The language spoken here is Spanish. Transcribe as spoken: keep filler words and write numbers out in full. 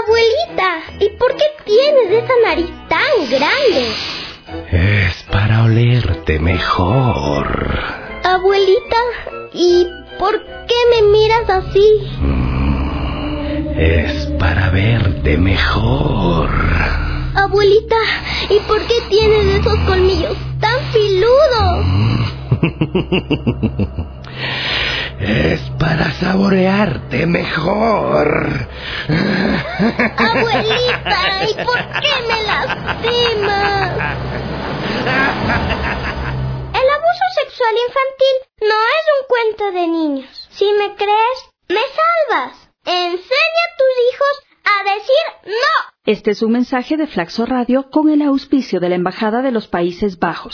Abuelita, ¿y por qué tienes esa nariz tan grande? Es para olerte mejor. Abuelita, ¿y por qué me miras así? Mm, es para verte mejor. Abuelita, ¿y por qué tienes esos colmillos tan filudos? Es para saborearte mejor. Abuelita, ¿y por qué me lastimas? El abuso sexual infantil no es un cuento de niños. Si me crees, me salvas. Enseña a tus hijos a decir no. Este es un mensaje de Flaxo Radio con el auspicio de la Embajada de los Países Bajos.